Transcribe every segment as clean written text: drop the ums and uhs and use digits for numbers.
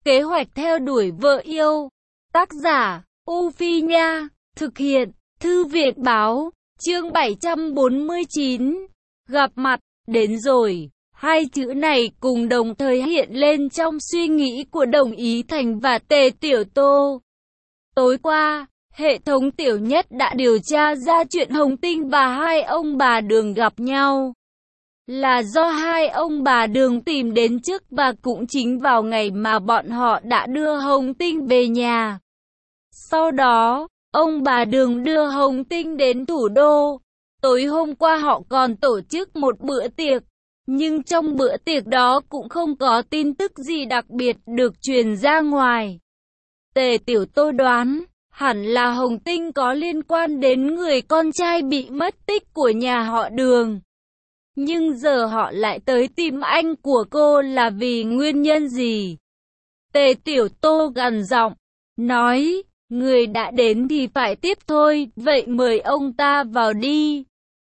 Kế hoạch theo đuổi vợ yêu. Tác giả, U Phi Nha. Thực hiện, Thư viện Báo. Chương 749. Gặp mặt. Đến rồi. Hai chữ này cùng đồng thời hiện lên trong suy nghĩ của Đồng Ý Thành và Tề Tiểu Tô. Tối qua, hệ thống Tiểu Nhất đã điều tra ra chuyện Hồng Tinh và hai ông bà Đường gặp nhau. Là do hai ông bà Đường tìm đến trước và cũng chính vào ngày mà bọn họ đã đưa Hồng Tinh về nhà. Sau đó, ông bà Đường đưa Hồng Tinh đến thủ đô. Tối hôm qua họ còn tổ chức một bữa tiệc. Nhưng trong bữa tiệc đó cũng không có tin tức gì đặc biệt được truyền ra ngoài. Tề Tiểu Tô đoán, hẳn là Hồng Tinh có liên quan đến người con trai bị mất tích của nhà họ Đường. Nhưng giờ họ lại tới tìm anh của cô là vì nguyên nhân gì? Tề Tiểu Tô gằn giọng, nói, người đã đến thì phải tiếp thôi, vậy mời ông ta vào đi.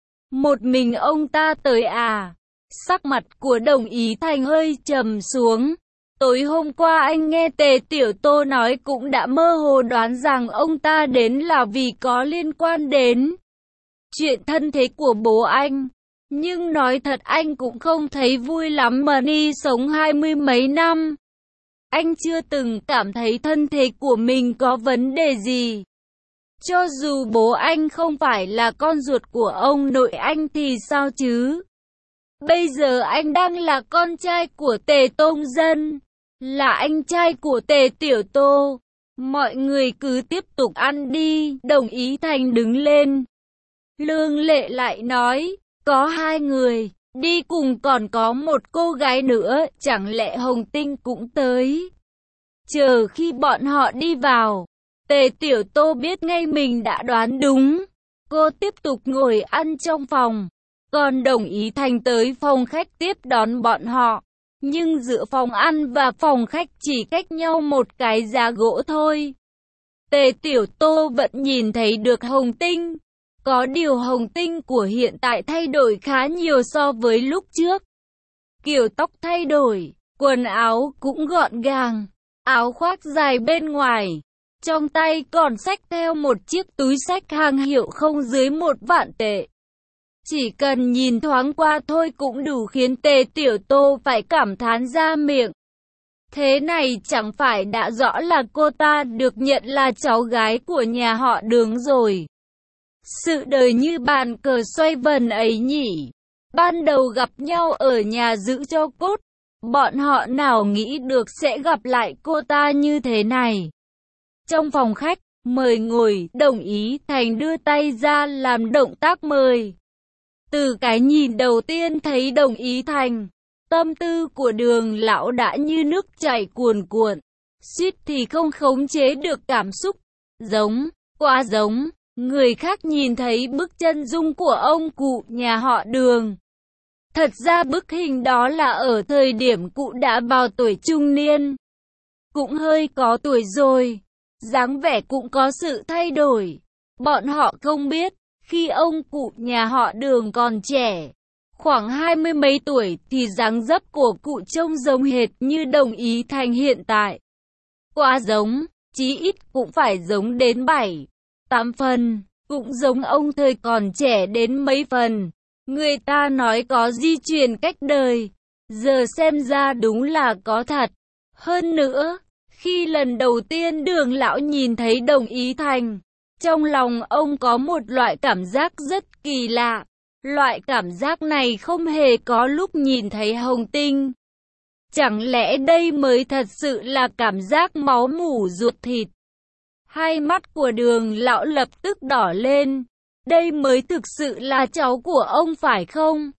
Một mình ông ta tới à? Sắc mặt của Đồng Ý Thành hơi trầm xuống. Tối hôm qua anh nghe Tề Tiểu Tô nói cũng đã mơ hồ đoán rằng ông ta đến là vì có liên quan đến chuyện thân thế của bố anh. Nhưng nói thật anh cũng không thấy vui lắm mà đi sống 20 mấy năm. Anh chưa từng cảm thấy thân thế của mình có vấn đề gì. Cho dù bố anh không phải là con ruột của ông nội anh thì sao chứ? Bây giờ anh đang là con trai của Tề Tông Dân, là anh trai của Tề Tiểu Tô. Mọi người cứ tiếp tục ăn đi. Đồng Ý Thành đứng lên. Lương Lệ lại nói, có hai người, đi cùng còn có một cô gái nữa, chẳng lẽ Hồng Tinh cũng tới? Chờ khi bọn họ đi vào, Tề Tiểu Tô biết ngay mình đã đoán đúng. Cô tiếp tục ngồi ăn trong phòng. Còn Đồng Ý Thành tới phòng khách tiếp đón bọn họ. Nhưng giữa phòng ăn và phòng khách chỉ cách nhau một cái giá gỗ thôi. Tề Tiểu Tô vẫn nhìn thấy được Hồng Tinh. Có điều Hồng Tinh của hiện tại thay đổi khá nhiều so với lúc trước. Kiểu tóc thay đổi, quần áo cũng gọn gàng, áo khoác dài bên ngoài. Trong tay còn xách theo một chiếc túi xách hàng hiệu không dưới 1.000.000 tệ. Chỉ cần nhìn thoáng qua thôi cũng đủ khiến Tề Tiểu Tô phải cảm thán ra miệng. Thế này chẳng phải đã rõ là cô ta được nhận là cháu gái của nhà họ Đường rồi. Sự đời như bàn cờ xoay vần ấy nhỉ. Ban đầu gặp nhau ở nhà giữ cho cốt. Bọn họ nào nghĩ được sẽ gặp lại cô ta như thế này. Trong phòng khách, mời ngồi, Đồng Ý Thành đưa tay ra làm động tác mời. Từ cái nhìn đầu tiên thấy Đồng Ý Thành, tâm tư của Đường lão đã như nước chảy cuồn cuộn, suýt thì không khống chế được cảm xúc. Giống, quá giống, người khác nhìn thấy bức chân dung của ông cụ nhà họ Đường. Thật ra bức hình đó là ở thời điểm cụ đã vào tuổi trung niên. Cũng hơi có tuổi rồi, dáng vẻ cũng có sự thay đổi. Bọn họ không biết. Khi ông cụ nhà họ Đường còn trẻ, khoảng 20 mấy tuổi thì dáng dấp của cụ trông giống hệt như Đồng Ý Thành hiện tại. Quá giống, chí ít cũng phải giống đến 7-8 phần, cũng giống ông thời còn trẻ đến mấy phần. Người ta nói có di truyền cách đời, giờ xem ra đúng là có thật. Hơn nữa, khi lần đầu tiên Đường lão nhìn thấy Đồng Ý Thành, trong lòng ông có một loại cảm giác rất kỳ lạ. Loại cảm giác này không hề có lúc nhìn thấy Hồng Tinh. Chẳng lẽ đây mới thật sự là cảm giác máu mủ ruột thịt? Hai mắt của Đường lão lập tức đỏ lên. Đây mới thực sự là cháu của ông phải không?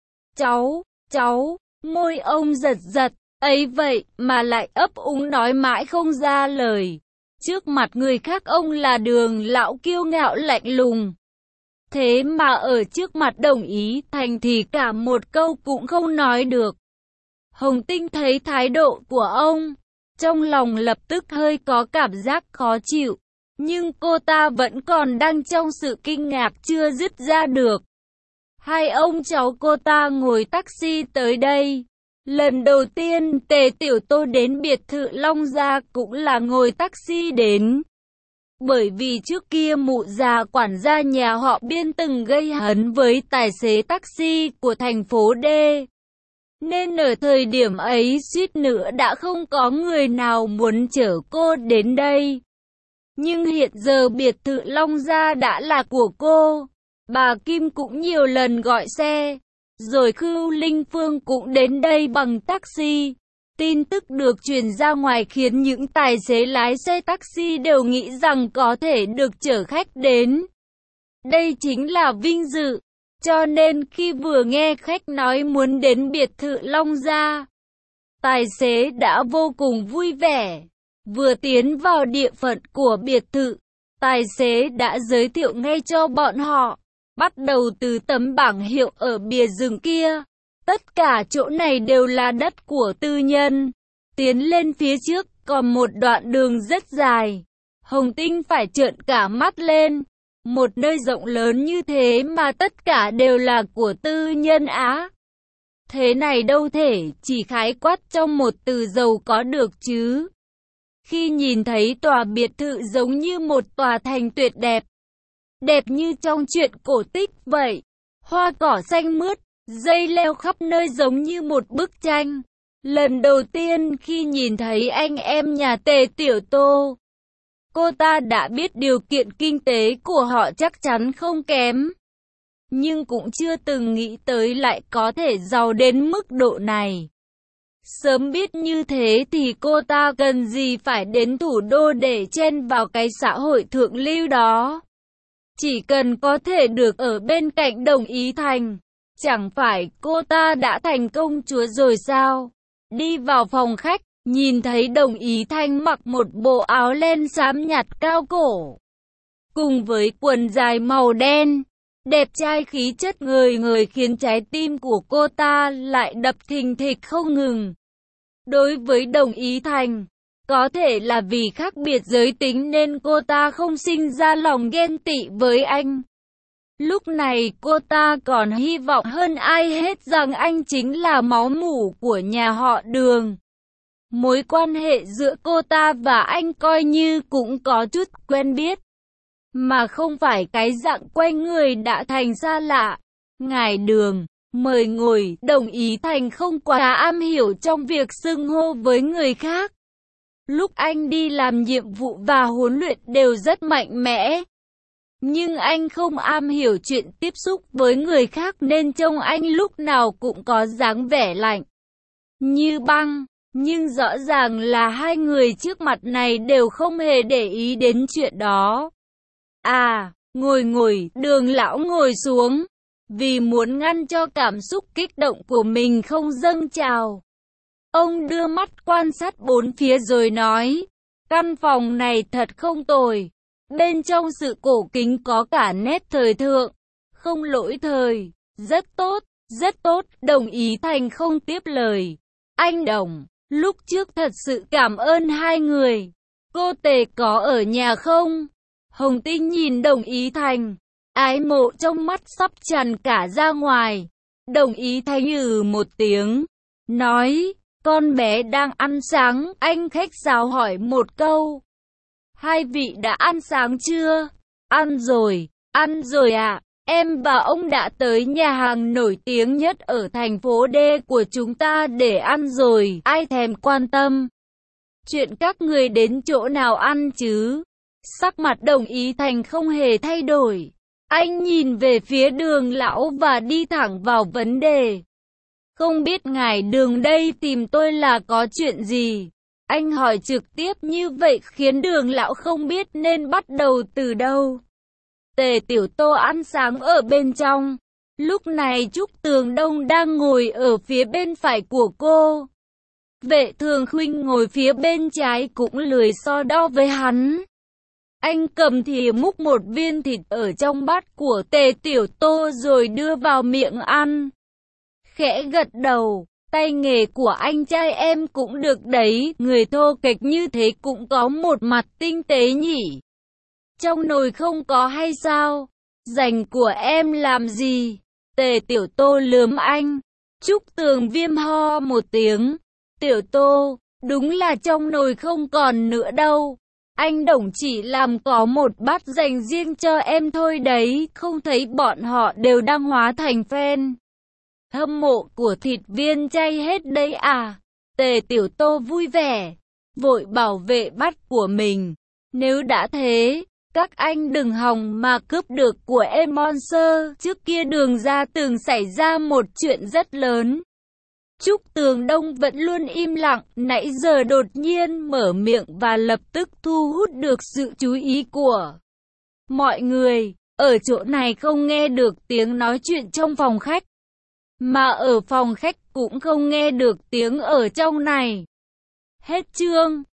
Cháu, môi ông giật giật. Ấy vậy mà lại ấp úng nói mãi không ra lời. Trước mặt người khác ông là Đường lão kiêu ngạo lạnh lùng. Thế mà ở trước mặt Đồng Ý Thành thì cả một câu cũng không nói được. Hồng Tinh thấy thái độ của ông, trong lòng lập tức hơi có cảm giác khó chịu. Nhưng cô ta vẫn còn đang trong sự kinh ngạc chưa dứt ra được. Hai ông cháu cô ta ngồi taxi tới đây. Lần đầu tiên Tề Tiểu Tô đến biệt thự Long Gia cũng là ngồi taxi đến. Bởi vì trước kia mụ già quản gia nhà họ Biên từng gây hấn với tài xế taxi của thành phố D. Nên ở thời điểm ấy suýt nữa đã không có người nào muốn chở cô đến đây. Nhưng hiện giờ biệt thự Long Gia đã là của cô. Bà Kim cũng nhiều lần gọi xe. Rồi Khưu Linh Phương cũng đến đây bằng taxi. Tin tức được truyền ra ngoài khiến những tài xế lái xe taxi đều nghĩ rằng có thể được chở khách đến. Đây chính là vinh dự. Cho nên khi vừa nghe khách nói muốn đến biệt thự Long Gia, tài xế đã vô cùng vui vẻ. Vừa tiến vào địa phận của biệt thự, tài xế đã giới thiệu ngay cho bọn họ. Bắt đầu từ tấm bảng hiệu ở bìa rừng kia. Tất cả chỗ này đều là đất của tư nhân. Tiến lên phía trước còn một đoạn đường rất dài. Hồng Tinh phải trợn cả mắt lên. Một nơi rộng lớn như thế mà tất cả đều là của tư nhân á. Thế này đâu thể chỉ khái quát trong một từ giàu có được chứ. Khi nhìn thấy tòa biệt thự giống như một tòa thành tuyệt đẹp. Đẹp như trong truyện cổ tích vậy. Hoa cỏ xanh mướt, dây leo khắp nơi giống như một bức tranh. Lần đầu tiên khi nhìn thấy anh em nhà Tề Tiểu Tô, cô ta đã biết điều kiện kinh tế của họ chắc chắn không kém. Nhưng cũng chưa từng nghĩ tới lại có thể giàu đến mức độ này. Sớm biết như thế thì cô ta cần gì phải đến thủ đô để chen vào cái xã hội thượng lưu đó. Chỉ cần có thể được ở bên cạnh Đồng Ý Thành, chẳng phải cô ta đã thành công chúa rồi sao? Đi vào phòng khách, nhìn thấy Đồng Ý Thanh mặc một bộ áo len xám nhạt cao cổ, cùng với quần dài màu đen, đẹp trai khí chất người người khiến trái tim của cô ta lại đập thình thịch không ngừng. Đối với Đồng Ý Thành, có thể là vì khác biệt giới tính nên cô ta không sinh ra lòng ghen tị với anh. Lúc này cô ta còn hy vọng hơn ai hết rằng anh chính là máu mủ của nhà họ Đường. Mối quan hệ giữa cô ta và anh coi như cũng có chút quen biết, mà không phải cái dạng quen người đã thành xa lạ. Ngài Đường, mời ngồi. Đồng Ý Thành không quá am hiểu trong việc xưng hô với người khác. Lúc anh đi làm nhiệm vụ và huấn luyện đều rất mạnh mẽ. Nhưng anh không am hiểu chuyện tiếp xúc với người khác nên trông anh lúc nào cũng có dáng vẻ lạnh như băng. Nhưng rõ ràng là hai người trước mặt này đều không hề để ý đến chuyện đó. À, ngồi, Đường lão ngồi xuống. Vì muốn ngăn cho cảm xúc kích động của mình không dâng trào, ông đưa mắt quan sát bốn phía rồi nói, căn phòng này thật không tồi. Bên trong sự cổ kính có cả nét thời thượng, không lỗi thời, rất tốt, rất tốt. Đồng Ý Thành không tiếp lời. Anh Đồng, lúc trước thật sự cảm ơn hai người. Cô Tề có ở nhà không? Hồng Tinh nhìn Đồng Ý Thành, ái mộ trong mắt sắp tràn cả ra ngoài. Đồng Ý Thành một tiếng, nói, con bé đang ăn sáng. Anh khách sáo hỏi một câu, hai vị đã ăn sáng chưa? Ăn rồi ạ. Em và ông đã tới nhà hàng nổi tiếng nhất ở thành phố D của chúng ta để ăn rồi. Ai thèm quan tâm chuyện các người đến chỗ nào ăn chứ? Sắc mặt Đồng Ý Thành không hề thay đổi. Anh nhìn về phía Đường lão và đi thẳng vào vấn đề. Không biết ngài Đường đây tìm tôi là có chuyện gì? Anh hỏi trực tiếp như vậy khiến Đường lão không biết nên bắt đầu từ đâu. Tề Tiểu Tô ăn sáng ở bên trong. Lúc này Trúc Tường Đông đang ngồi ở phía bên phải của cô. Vệ Thường Khuynh ngồi phía bên trái cũng lười so đo với hắn. Anh cầm thìa múc một viên thịt ở trong bát của Tề Tiểu Tô rồi đưa vào miệng ăn. Khẽ gật đầu, tay nghề của anh trai em cũng được đấy, người thô kệch như thế cũng có một mặt tinh tế nhỉ. Trong nồi không có hay sao? Dành của em làm gì? Tề Tiểu Tô lườm anh. Trúc Tường Viêm ho một tiếng. Tiểu Tô, đúng là trong nồi không còn nữa đâu. Anh Đồng chỉ làm có một bát dành riêng cho em thôi đấy, không thấy bọn họ đều đang hóa thành fan hâm mộ của thịt viên chay hết đấy à? Tề Tiểu Tô vui vẻ, vội bảo vệ bát của mình. Nếu đã thế, các anh đừng hòng mà cướp được của em Monster. Trước kia Đường ra từng xảy ra một chuyện rất lớn. Trúc Tường Đông vẫn luôn im lặng, nãy giờ đột nhiên mở miệng và lập tức thu hút được sự chú ý của mọi người. Ở chỗ này không nghe được tiếng nói chuyện trong phòng khách, mà ở phòng khách cũng không nghe được tiếng ở trong này. Hết chương.